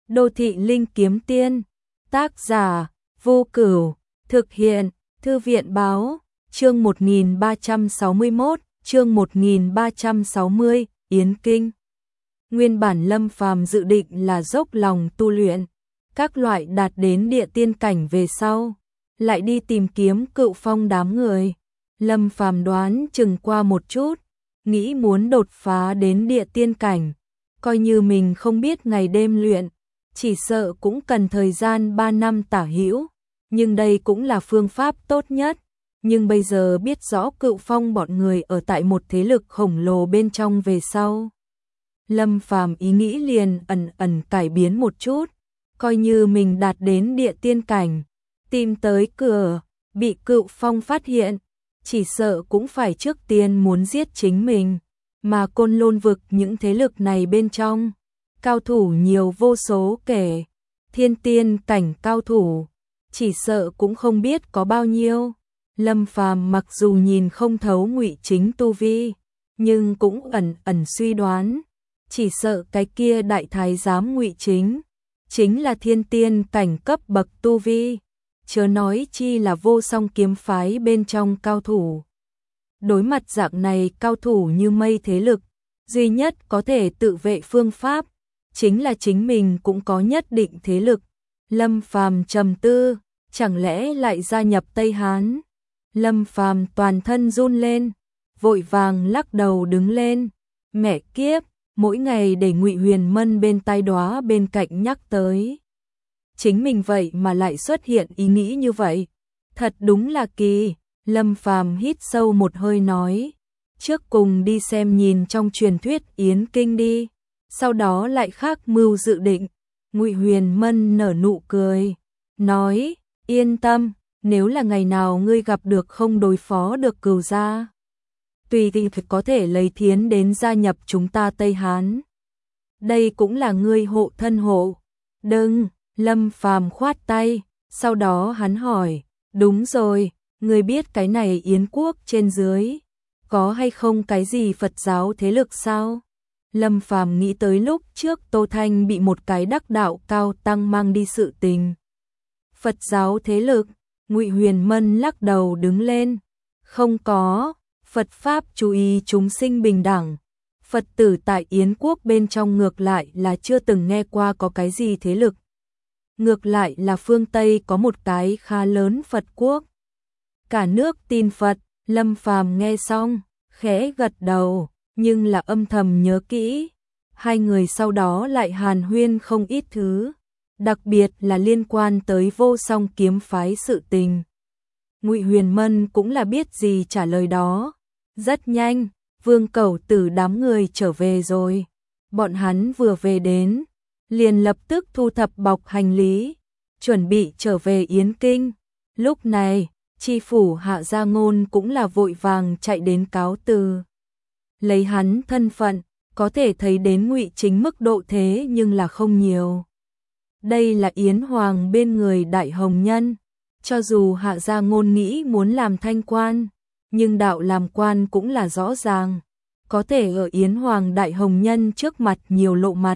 Đô thị linh kiếm tiên, tác giả, Vô Cửu, thực hiện, Thư viện báo, chương 1361, chương 1360, Yến Kinh. Nguyên bản Lâm Phàm dự định là dốc lòng tu luyện, các loại đạt đến địa tiên cảnh về sau, lại đi tìm kiếm Cựu Phong đám người. Lâm Phàm đoán chừng qua một chút, nghĩ muốn đột phá đến địa tiên cảnh, coi như mình không biết ngày đêm luyện, chỉ sợ cũng cần thời gian 3 năm tả hữu, nhưng đây cũng là phương pháp tốt nhất. Nhưng bây giờ biết rõ Cựu Phong bọn người ở tại một thế lực khổng lồ bên trong về sau, Lâm Phàm ý nghĩ liền ẩn cải biến một chút, coi như mình đạt đến địa tiên cảnh, tìm tới cửa, bị Cựu Phong phát hiện, chỉ sợ cũng phải trước tiên muốn giết chính mình, mà Côn Lôn vực những thế lực này bên trong, cao thủ nhiều vô số kể, thiên tiên cảnh cao thủ, chỉ sợ cũng không biết có bao nhiêu. Lâm Phàm mặc dù nhìn không thấu Ngụy Chính tu vi, nhưng cũng ẩn suy đoán, chỉ sợ cái kia đại thái giám Ngụy Chính chính là thiên tiên cảnh cấp bậc tu vi, chớ nói chi là Vô Song kiếm phái bên trong cao thủ. Đối mặt dạng này cao thủ như mây thế lực, duy nhất có thể tự vệ phương pháp chính là chính mình cũng có nhất định thế lực. Lâm Phàm trầm tư, chẳng lẽ lại gia nhập Tây Hán? Lâm Phàm toàn thân run lên, vội vàng lắc đầu đứng lên. Mẹ kiếp, mỗi ngày để Ngụy Huyền Mân bên tai Đóa bên cạnh nhắc tới. Chính mình vậy mà lại xuất hiện ý nghĩ như vậy. Thật đúng là kỳ. Lâm Phàm hít sâu một hơi nói, trước cùng đi xem nhìn trong truyền thuyết Yến Kinh đi, sau đó lại khác mưu dự định. Ngụy Huyền Mân nở nụ cười, nói, yên tâm, nếu là ngày nào ngươi gặp được không đối phó được Cửu gia, tùy thì có thể lấy Thiến đến gia nhập chúng ta Tây Hán. Đây cũng là ngươi hộ thân hộ. Đừng, Lâm Phàm khoát tay, sau đó hắn hỏi, đúng rồi, ngươi biết cái này Yến quốc trên dưới có hay không cái gì Phật giáo thế lực sao? Lâm Phàm nghĩ tới lúc trước Tô Thanh bị một cái đắc đạo cao tăng mang đi sự tình. Phật giáo thế lực? Ngụy Huyền Mân lắc đầu đứng lên, không có, Phật pháp chú ý chúng sinh bình đẳng. Phật tử tại Yến quốc bên trong ngược lại là chưa từng nghe qua có cái gì thế lực. Ngược lại là phương Tây có một cái khá lớn Phật quốc. Cả nước tin Phật. Lâm Phàm nghe xong, khẽ gật đầu, nhưng là âm thầm nhớ kỹ. Hai người sau đó lại hàn huyên không ít thứ, đặc biệt là liên quan tới Vô Song kiếm phái sự tình. Ngụy Huyền Mân cũng là biết gì trả lời đó. Rất nhanh, Vương Cẩu Tử đám người trở về rồi. Bọn hắn vừa về đến, liền lập tức thu thập bọc hành lý, chuẩn bị trở về Yến Kinh. Lúc này, tri phủ Hạ Gia Ngôn cũng là vội vàng chạy đến cáo từ. Lấy hắn thân phận, có thể thấy đến Ngụy Chính mức độ thế nhưng là không nhiều. Đây là Yến Hoàng bên người Đại Hồng Nhân. Cho dù Hạ Gia Ngôn nghĩ muốn làm thanh quan, nhưng đạo làm quan cũng là rõ ràng. Có thể ở Yến Hoàng Đại Hồng Nhân trước mặt nhiều lộ mặt,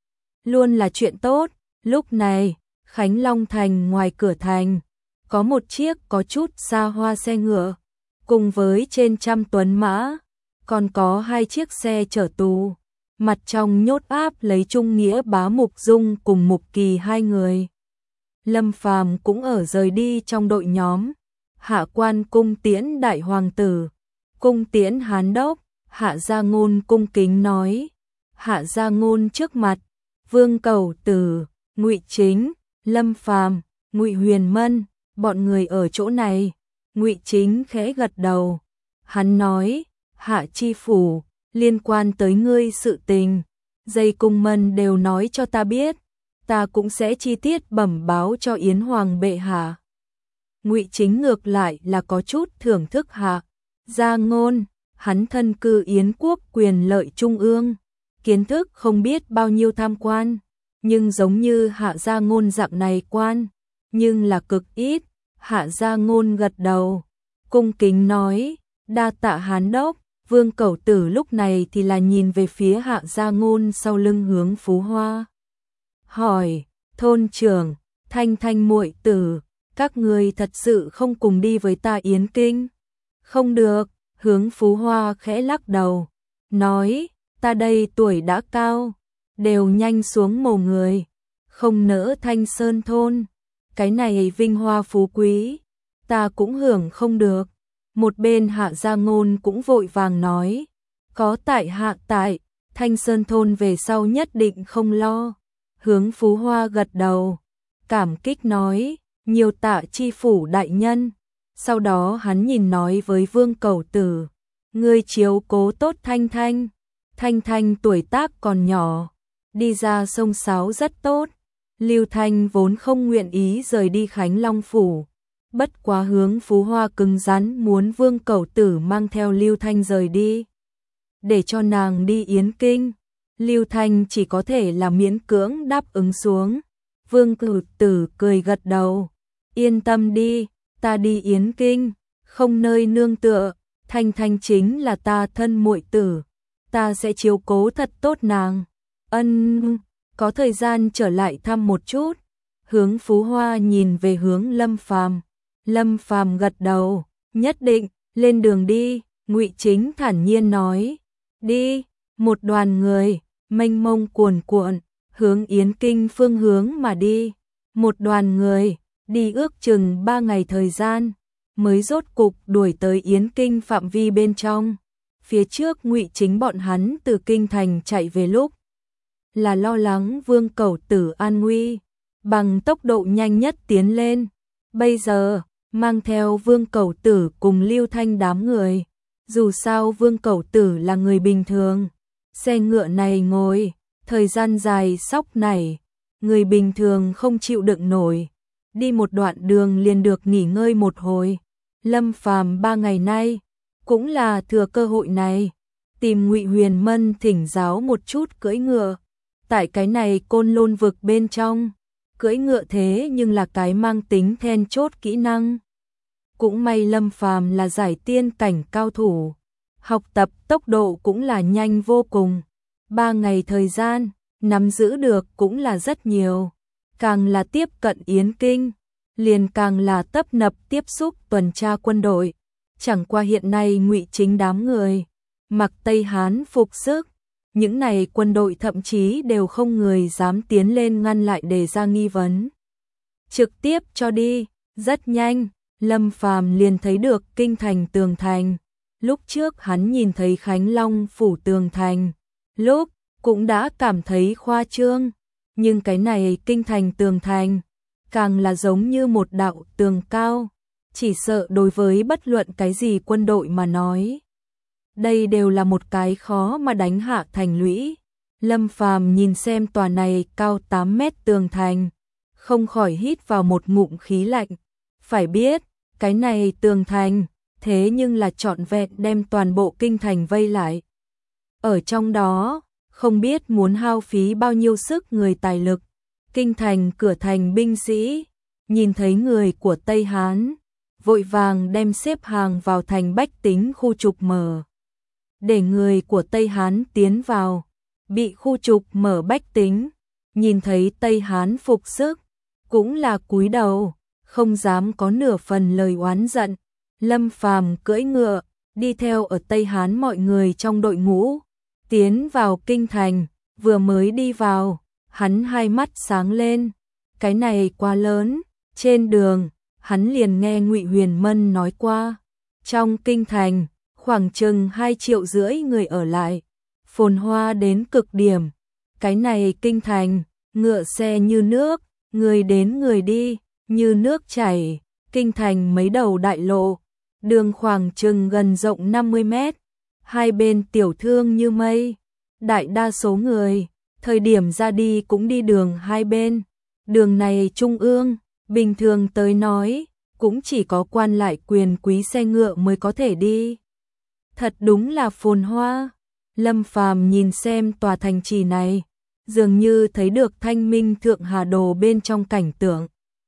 luôn là chuyện tốt. Lúc này, Khánh Long Thành ngoài cửa thành, có một chiếc có chút xa hoa xe ngựa, cùng với trên trăm tuấn mã, còn có 2 chiếc xe chở tù, mặt trong nhốt áp lấy Trung Nghĩa Bá Mục Dung cùng Mục Kỳ 2 người. Lâm Phàm cũng ở rời đi trong đội nhóm. Hạ quan cung tiễn đại hoàng tử, cung tiễn Hán đốc. Hạ Gia Ngôn cung kính nói. Hạ Gia Ngôn trước mặt, Vương Cẩu Tử, Ngụy Chính, Lâm Phàm, Ngụy Huyền Mân, bọn người ở chỗ này. Ngụy Chính khẽ gật đầu. Hắn nói, Hạ chi phủ, liên quan tới ngươi sự tình, Dây Cung Mân đều nói cho ta biết, ta cũng sẽ chi tiết bẩm báo cho Yến Hoàng bệ hạ. Ngụy Chính ngược lại là có chút thưởng thức Hạ Gia Ngôn, hắn thân cư Yến quốc quyền lợi trung ương, kiến thức không biết bao nhiêu tham quan, nhưng giống như Hạ Gia Ngôn dạng này quan, nhưng là cực ít. Hạ Gia Ngôn gật đầu, cung kính nói, đa tạ Hán đốc. Vương Cẩu Tử lúc này thì là nhìn về phía Hạ Gia Ngôn sau lưng hướng Phú Hoa. hỏi, thôn trưởng, Thanh Thanh muội tử, các ngươi thật sự không cùng đi với ta Yến Kinh? Không được, Hướng Phú Hoa khẽ lắc đầu, nói, ta đây tuổi đã cao, đều nhanh xuống mồ người, không nỡ Thanh Sơn thôn, cái này vinh hoa phú quý, ta cũng hưởng không được. Một bên Hạ Gia Ngôn cũng vội vàng nói, có tại hạ tại, Thanh Sơn thôn về sau nhất định không lo. Hướng Phú Hoa gật đầu, cảm kích nói, nhiều tạ chi phủ đại nhân. Sau đó hắn nhìn nói với Vương Cẩu Tử, ngươi chiếu cố tốt Thanh Thanh. Thanh Thanh tuổi tác còn nhỏ, đi ra sông sáo rất tốt. Lưu Thanh vốn không nguyện ý rời đi Khánh Long phủ, bất quá Hướng Phú Hoa cứng rắn muốn Vương Cẩu Tử mang theo Lưu Thanh rời đi, để cho nàng đi Yến Kinh. Lưu Thanh chỉ có thể là miễn cưỡng đáp ứng xuống. Vương Cẩu Tử cười gật đầu, yên tâm đi, ta đi Yến Kinh, không nơi nương tựa, Thanh Thanh chính là ta thân muội tử, ta sẽ chiếu cố thật tốt nàng. Ân, có thời gian trở lại thăm một chút. Hướng Phú Hoa nhìn về hướng Lâm Phàm. Lâm Phàm gật đầu, nhất định, lên đường đi. Ngụy Chính thản nhiên nói, đi. Một đoàn người mênh mông cuồn cuộn hướng Yến Kinh phương hướng mà đi. Một đoàn người đi ước chừng 3 ngày thời gian mới rốt cục đuổi tới Yến Kinh phạm vi bên trong. Phía trước Ngụy Chính bọn hắn từ kinh thành chạy về lúc là lo lắng Vương Cẩu Tử an nguy, bằng tốc độ nhanh nhất tiến lên. Bây giờ mang theo Vương Cẩu Tử cùng Lưu Thanh đám người. Dù sao Vương Cẩu Tử là người bình thường, xe ngựa này ngồi thời gian dài sóc này, người bình thường không chịu đựng nổi. Đi một đoạn đường liền được nghỉ ngơi một hồi. Lâm Phàm 3 ngày nay cũng là thừa cơ hội này tìm Ngụy Huyền Mân thỉnh giáo một chút cưỡi ngựa. Tại cái này Côn Lôn vực bên trong, cưỡi ngựa thế nhưng là cái mang tính then chốt kỹ năng. Cũng may Lâm Phàm là giải tiên cảnh cao thủ, học tập tốc độ cũng là nhanh vô cùng. 3 ngày thời gian, nắm giữ được cũng là rất nhiều. Càng là tiếp cận Yến Kinh, liền càng là tấp nập tiếp xúc tuần tra quân đội. Chẳng qua hiện nay Ngụy Chính đám người mặc Tây Hán phục sức, những này quân đội thậm chí đều không người dám tiến lên ngăn lại đề ra nghi vấn. Trực tiếp cho đi, rất nhanh, Lâm Phàm liền thấy được kinh thành tường thành. Lúc trước hắn nhìn thấy Khánh Long phủ tường thành, lúc cũng đã cảm thấy khoa trương, nhưng cái này kinh thành tường thành càng là giống như một đạo tường cao, chỉ sợ đối với bất luận cái gì quân đội mà nói, đây đều là một cái khó mà đánh hạ thành lũy. Lâm Phàm nhìn xem tòa này cao 8 mét tường thành, không khỏi hít vào một ngụm khí lạnh. Phải biết, cái này tường thành, thế nhưng là trọn vẹn đem toàn bộ kinh thành vây lại. Ở trong đó, không biết muốn hao phí bao nhiêu sức người tài lực. Kinh thành cửa thành binh sĩ, nhìn thấy người của Tây Hán, vội vàng đem xếp hàng vào thành bách tính khu trục mở. Để người của Tây Hán tiến vào, bị khu trục mở bách tính, nhìn thấy Tây Hán phục sức, cũng là cúi đầu, không dám có nửa phần lời oán giận. Lâm Phàm cưỡi ngựa, đi theo ở Tây Hán mọi người trong đội ngũ, tiến vào kinh thành, vừa mới đi vào, hắn hai mắt sáng lên, cái này quá lớn. Trên đường, hắn liền nghe Ngụy Huyền Mân nói qua, trong kinh thành, khoảng chừng 2,5 triệu người ở lại, phồn hoa đến cực điểm. Cái này kinh thành, ngựa xe như nước, người đến người đi, như nước chảy. Kinh thành mấy đầu đại lộ, đường khoảng chừng gần rộng 50 mét, hai bên tiểu thương như mây. Đại đa số người, thời điểm ra đi cũng đi đường hai bên. Đường này trung ương, bình thường tới nói, cũng chỉ có quan lại quyền quý xe ngựa mới có thể đi. Thật đúng là phồn hoa. Lâm Phàm nhìn xem tòa thành trì này, dường như thấy được Thanh Minh Thượng Hà Đồ bên trong cảnh tượng.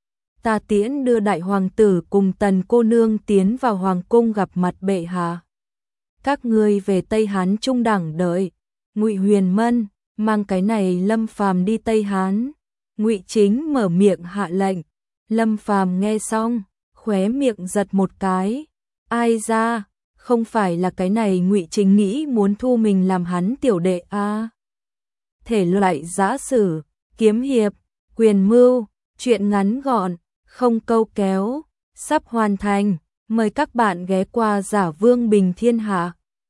Ta tiễn đưa đại hoàng tử cùng Tần cô nương tiến vào hoàng cung gặp mặt bệ hạ. Các ngươi về Tây Hán trung đẳng đợi. Ngụy Huyền Mân mang cái này Lâm Phàm đi Tây Hán, Ngụy Chính mở miệng hạ lệnh. Lâm Phàm nghe xong, khóe miệng giật một cái. Ai ra, không phải là cái này Ngụy Chính nghĩ muốn thu mình làm hắn tiểu đệ a? Thể loại giã sử, kiếm hiệp, quyền mưu, truyện ngắn gọn, không câu kéo, sắp hoàn thành. Mời các bạn ghé qua Giả Vương Bình Thiên Hạ.